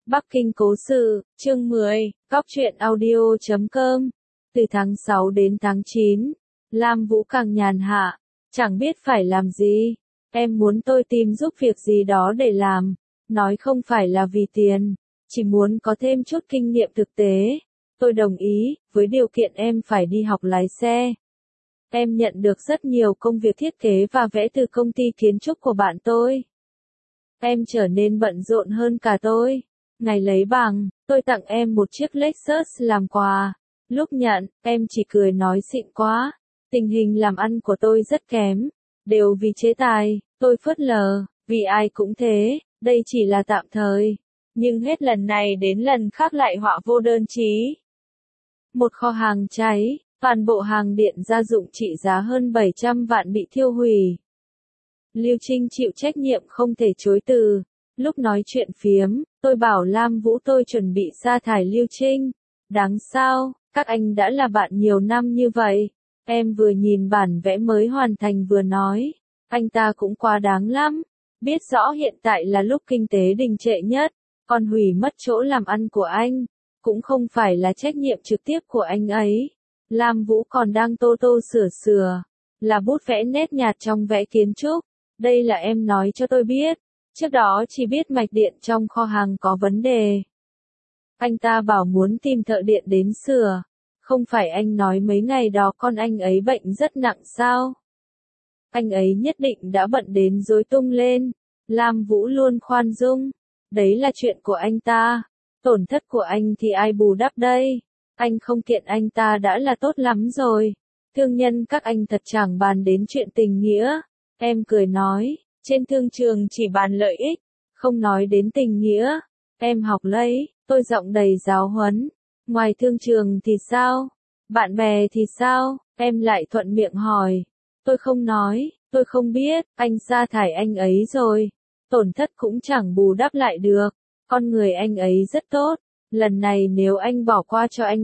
Bắc Kinh cố sự, chương 10, Cóc truyện audio.com. Từ tháng 6 đến tháng 9, Lam Vũ càng nhàn hạ, chẳng biết phải làm gì. Em muốn tôi tìm giúp việc gì đó để làm, nói không phải là vì tiền, chỉ muốn có thêm chút kinh nghiệm thực tế. Tôi đồng ý, với điều kiện em phải đi học lái xe. Em nhận được rất nhiều công việc thiết kế và vẽ từ công ty kiến trúc của bạn tôi. Em trở nên bận rộn hơn cả tôi. Ngày lấy bằng, tôi tặng em một chiếc Lexus làm quà. Lúc nhận, em chỉ cười nói xịn quá. Tình hình làm ăn của tôi rất kém. Đều vì chế tài, tôi phớt lờ, vì ai cũng thế, đây chỉ là tạm thời. Nhưng hết lần này đến lần khác lại họa vô đơn chí. Một kho hàng cháy, toàn bộ hàng điện gia dụng trị giá hơn 700 vạn bị thiêu hủy. Lưu Trinh chịu trách nhiệm không thể chối từ. Lúc nói chuyện phiếm, tôi bảo Lam Vũ tôi chuẩn bị sa thải Lưu Trinh. Đáng sao, các anh đã là bạn nhiều năm như vậy. Em vừa nhìn bản vẽ mới hoàn thành vừa nói, anh ta cũng quá đáng lắm. Biết rõ hiện tại là lúc kinh tế đình trệ nhất, còn hủy mất chỗ làm ăn của anh. Cũng không phải là trách nhiệm trực tiếp của anh ấy. Lam Vũ còn đang tô tô sửa, là bút vẽ nét nhạt trong vẽ kiến trúc. Đây là em nói cho tôi biết. Trước đó chỉ biết mạch điện trong kho hàng có vấn đề. Anh ta bảo muốn tìm thợ điện đến sửa. Không phải anh nói mấy ngày đó con anh ấy bệnh rất nặng sao? Anh ấy nhất định đã bận đến rối tung lên. Lam Vũ luôn khoan dung. Đấy là chuyện của anh ta. Tổn thất của anh thì ai bù đắp đây? Anh không kiện anh ta đã là tốt lắm rồi. Thương nhân các anh thật chẳng bàn đến chuyện tình nghĩa. Em cười nói, trên thương trường chỉ bàn lợi ích, không nói đến tình nghĩa. Em học lấy, tôi giọng đầy giáo huấn. Ngoài thương trường thì sao? Bạn bè thì sao? Em lại thuận miệng hỏi. Tôi không nói, tôi không biết, anh sa thải anh ấy rồi. Tổn thất cũng chẳng bù đắp lại được. Con người anh ấy rất tốt. Lần này nếu anh bỏ qua cho anh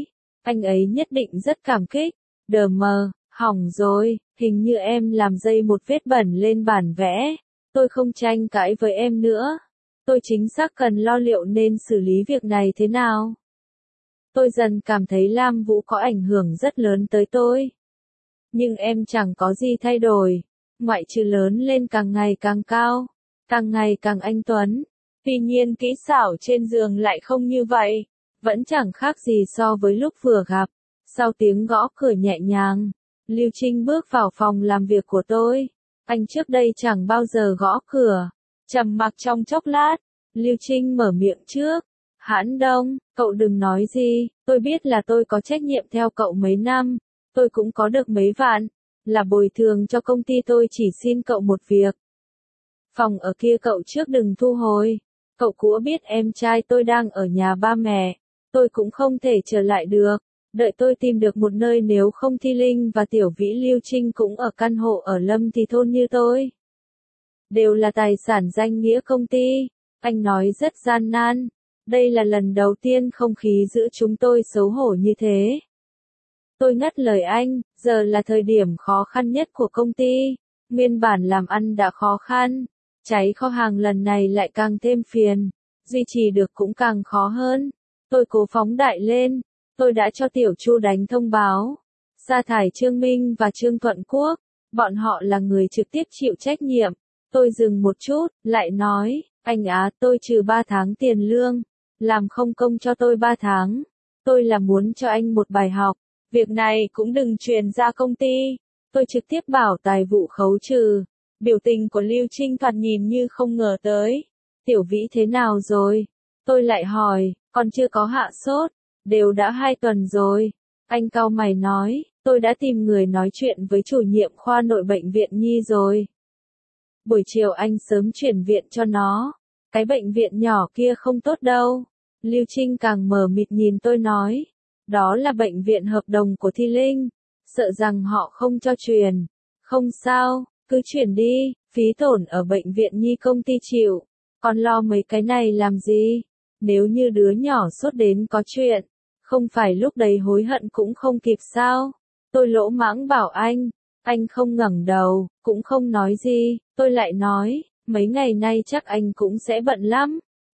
ấy nhất định rất cảm kích. Đờ mờ, hỏng rồi, hình như em làm dây một vết bẩn lên bản vẽ. Tôi không tranh cãi với em nữa. Tôi chính xác cần lo liệu nên xử lý việc này thế nào. Tôi dần cảm thấy Lam Vũ có ảnh hưởng rất lớn tới tôi. Nhưng em chẳng có gì thay đổi. Ngoại trừ lớn lên càng ngày càng cao. Càng ngày càng anh tuấn. Tuy nhiên kỹ xảo trên giường lại không như vậy. Vẫn chẳng khác gì so với lúc vừa gặp. Sau tiếng gõ cửa nhẹ nhàng, Lưu Trinh bước vào phòng làm việc của tôi. Anh trước đây chẳng bao giờ gõ cửa. Trầm mặc trong chốc lát, Lưu Trinh mở miệng trước. Hãn Đông, cậu đừng nói gì, tôi biết là tôi có trách nhiệm theo cậu mấy năm. Tôi cũng có được mấy vạn. Là bồi thường cho công ty tôi chỉ xin cậu một việc. Phòng ở kia cậu trước đừng thu hồi. Cậu cũng biết em trai tôi đang ở nhà ba mẹ. Tôi cũng không thể trở lại được. Đợi tôi tìm được một nơi, nếu không Thi Linh và Tiểu Vĩ Lưu Trinh cũng ở căn hộ ở Lâm Thì Thôn như tôi. Đều là tài sản danh nghĩa công ty. Anh nói rất gian nan. Đây là lần đầu tiên không khí giữa chúng tôi xấu hổ như thế. Tôi ngắt lời anh, giờ là thời điểm khó khăn nhất của công ty. Nguyên bản làm ăn đã khó khăn. Cháy kho hàng lần này lại càng thêm phiền. Duy trì được cũng càng khó hơn. Tôi cố phóng đại lên. Tôi đã cho Tiểu Chu đánh thông báo. Sa thải Trương Minh và Trương Thuận Quốc. Bọn họ là người trực tiếp chịu trách nhiệm. Tôi dừng một chút, lại nói, anh Á, tôi trừ 3 tháng tiền lương. Làm không công cho tôi 3 tháng. Tôi là muốn cho anh một bài học. Việc này cũng đừng truyền ra công ty. Tôi trực tiếp bảo tài vụ khấu trừ. Biểu tình của Lưu Trinh thoạt nhìn như không ngờ tới. Tiểu Vĩ thế nào rồi? Tôi lại hỏi, còn chưa có hạ sốt. Đều đã 2 tuần rồi. Anh cau mày nói, tôi đã tìm người nói chuyện với chủ nhiệm khoa nội bệnh viện Nhi rồi. Buổi chiều anh sớm chuyển viện cho nó. Cái bệnh viện nhỏ kia không tốt đâu. Lưu Trinh càng mờ mịt nhìn tôi nói. Đó là bệnh viện hợp đồng của Thi Linh. Sợ rằng họ không cho chuyển. Không sao, cứ chuyển đi. Phí tổn ở bệnh viện Nhi công ty chịu. Còn lo mấy cái này làm gì? Nếu như đứa nhỏ sốt đến có chuyện. Không phải lúc đấy hối hận cũng không kịp sao? Tôi lỗ mãng bảo anh không ngẩng đầu, cũng không nói gì. Tôi lại nói, mấy ngày nay chắc anh cũng sẽ bận lắm.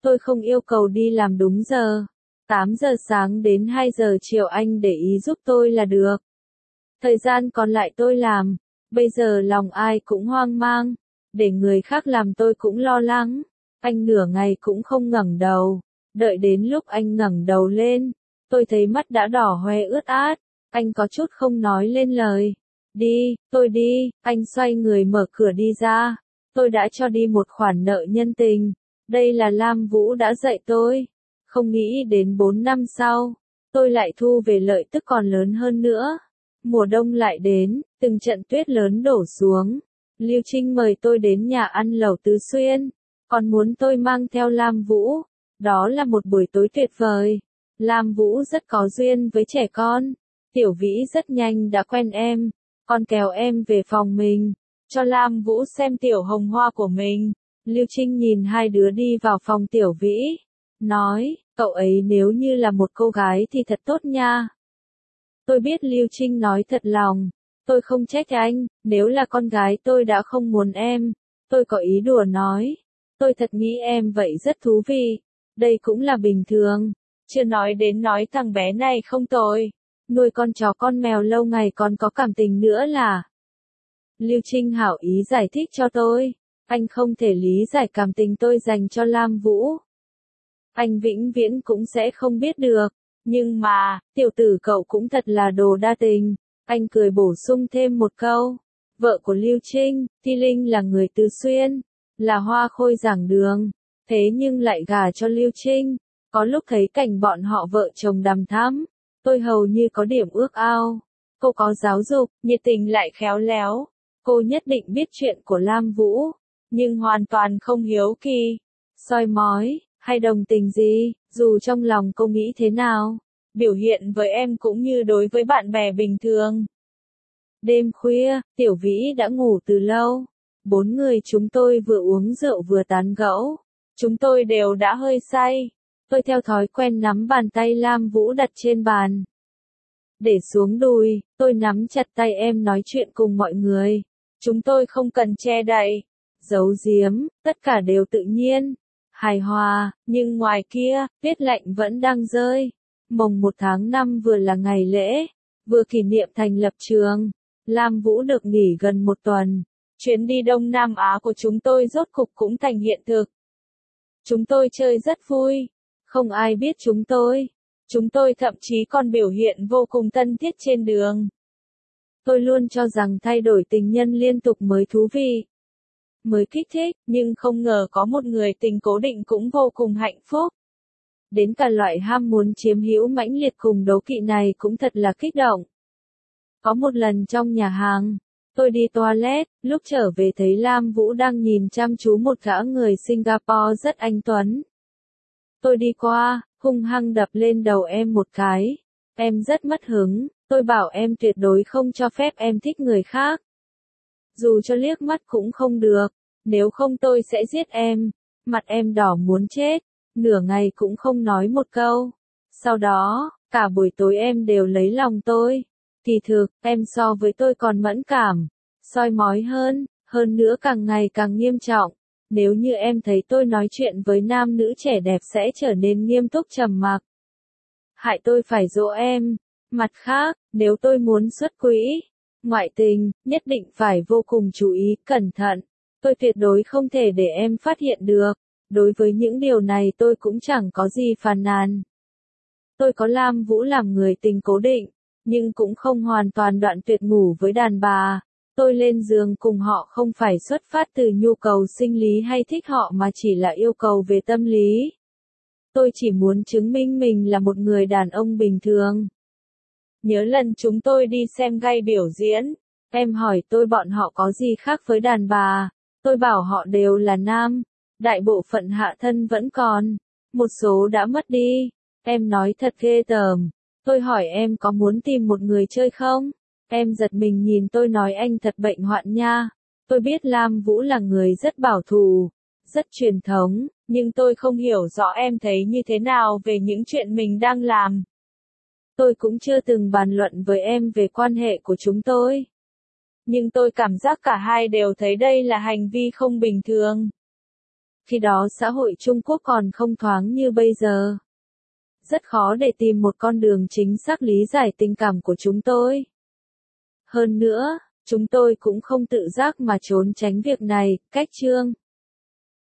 Tôi không yêu cầu đi làm đúng giờ. 8 giờ sáng đến 2 giờ chiều anh để ý giúp tôi là được. Thời gian còn lại tôi làm. Bây giờ lòng ai cũng hoang mang. Để người khác làm tôi cũng lo lắng. Anh nửa ngày cũng không ngẩng đầu. Đợi đến lúc anh ngẩng đầu lên, tôi thấy mắt đã đỏ hoe ướt át. Anh có chút không nói lên lời. Đi, tôi đi. Anh xoay người mở cửa đi ra. Tôi đã cho đi một khoản nợ nhân tình. Đây là Lam Vũ đã dạy tôi. Không nghĩ đến 4 năm sau, tôi lại thu về lợi tức còn lớn hơn nữa. Mùa đông lại đến, từng trận tuyết lớn đổ xuống. Lưu Trinh mời tôi đến nhà ăn lẩu Tứ Xuyên, còn muốn tôi mang theo Lam Vũ. Đó là một buổi tối tuyệt vời. Lam Vũ rất có duyên với trẻ con. Tiểu Vĩ rất nhanh đã quen em, còn kéo em về phòng mình, cho Lam Vũ xem tiểu hồng hoa của mình. Lưu Trinh nhìn hai đứa đi vào phòng Tiểu Vĩ, nói, cậu ấy nếu như là một cô gái thì thật tốt nha. Tôi biết Lưu Trinh nói thật lòng, tôi không trách anh, nếu là con gái tôi đã không muốn em. Tôi có ý đùa nói, tôi thật nghĩ em vậy rất thú vị, đây cũng là bình thường. Chưa nói đến nói thằng bé này không tồi, nuôi con chó con mèo lâu ngày còn có cảm tình nữa là. Lưu Trinh hảo ý giải thích cho tôi, anh không thể lý giải cảm tình tôi dành cho Lam Vũ. Anh vĩnh viễn cũng sẽ không biết được, nhưng mà, tiểu tử cậu cũng thật là đồ đa tình. Anh cười bổ sung thêm một câu, vợ của Lưu Trinh, Thi Linh là người Tứ Xuyên, là hoa khôi giảng đường, thế nhưng lại gả cho Lưu Trinh. Có lúc thấy cảnh bọn họ vợ chồng đằm thắm, tôi hầu như có điểm ước ao. Cô có giáo dục, nhiệt tình lại khéo léo. Cô nhất định biết chuyện của Lam Vũ, nhưng hoàn toàn không hiếu kỳ, soi mói, hay đồng tình gì, dù trong lòng cô nghĩ thế nào. Biểu hiện với em cũng như đối với bạn bè bình thường. Đêm khuya, Tiểu Vĩ đã ngủ từ lâu. 4 người chúng tôi vừa uống rượu vừa tán gẫu. Chúng tôi đều đã hơi say. Tôi theo thói quen nắm bàn tay Lam Vũ đặt trên bàn. Để xuống đùi, tôi nắm chặt tay em nói chuyện cùng mọi người. Chúng tôi không cần che đậy, giấu giếm, tất cả đều tự nhiên, hài hòa, nhưng ngoài kia, tuyết lạnh vẫn đang rơi. Mồng 1 tháng 5 vừa là ngày lễ, vừa kỷ niệm thành lập trường. Lam Vũ được nghỉ gần 1 tuần. Chuyến đi Đông Nam Á của chúng tôi rốt cục cũng thành hiện thực. Chúng tôi chơi rất vui. Không ai biết chúng tôi. Chúng tôi thậm chí còn biểu hiện vô cùng thân thiết trên đường. Tôi luôn cho rằng thay đổi tình nhân liên tục mới thú vị, mới kích thích, nhưng không ngờ có một người tình cố định cũng vô cùng hạnh phúc. Đến cả loại ham muốn chiếm hữu mãnh liệt cùng đố kỵ này cũng thật là kích động. Có một lần trong nhà hàng, tôi đi toilet, lúc trở về thấy Lam Vũ đang nhìn chăm chú một gã người Singapore rất anh tuấn. Tôi đi qua, hung hăng đập lên đầu em một cái. Em rất mất hứng, tôi bảo em tuyệt đối không cho phép em thích người khác. Dù cho liếc mắt cũng không được, nếu không tôi sẽ giết em. Mặt em đỏ muốn chết, nửa ngày cũng không nói một câu. Sau đó, cả buổi tối em đều lấy lòng tôi. Kỳ thực, em so với tôi còn mẫn cảm, soi mói hơn nữa càng ngày càng nghiêm trọng. Nếu như em thấy tôi nói chuyện với nam nữ trẻ đẹp sẽ trở nên nghiêm túc trầm mặc. Hại tôi phải dỗ em. Mặt khác, nếu tôi muốn xuất quỹ, ngoại tình, nhất định phải vô cùng chú ý, cẩn thận. Tôi tuyệt đối không thể để em phát hiện được. Đối với những điều này tôi cũng chẳng có gì phàn nàn. Tôi có Lam Vũ làm người tình cố định, nhưng cũng không hoàn toàn đoạn tuyệt ngủ với đàn bà. Tôi lên giường cùng họ không phải xuất phát từ nhu cầu sinh lý hay thích họ mà chỉ là yêu cầu về tâm lý. Tôi chỉ muốn chứng minh mình là một người đàn ông bình thường. Nhớ lần chúng tôi đi xem gay biểu diễn, em hỏi tôi bọn họ có gì khác với đàn bà. Tôi bảo họ đều là nam, đại bộ phận hạ thân vẫn còn, một số đã mất đi. Em nói thật ghê tởm. Tôi hỏi em có muốn tìm một người chơi không? Em giật mình nhìn tôi nói anh thật bệnh hoạn nha. Tôi biết Lam Vũ là người rất bảo thủ, rất truyền thống, nhưng tôi không hiểu rõ em thấy như thế nào về những chuyện mình đang làm. Tôi cũng chưa từng bàn luận với em về quan hệ của chúng tôi. Nhưng tôi cảm giác cả hai đều thấy đây là hành vi không bình thường. Khi đó xã hội Trung Quốc còn không thoáng như bây giờ. Rất khó để tìm một con đường chính xác lý giải tình cảm của chúng tôi. Hơn nữa, chúng tôi cũng không tự giác mà trốn tránh việc này, cách Trương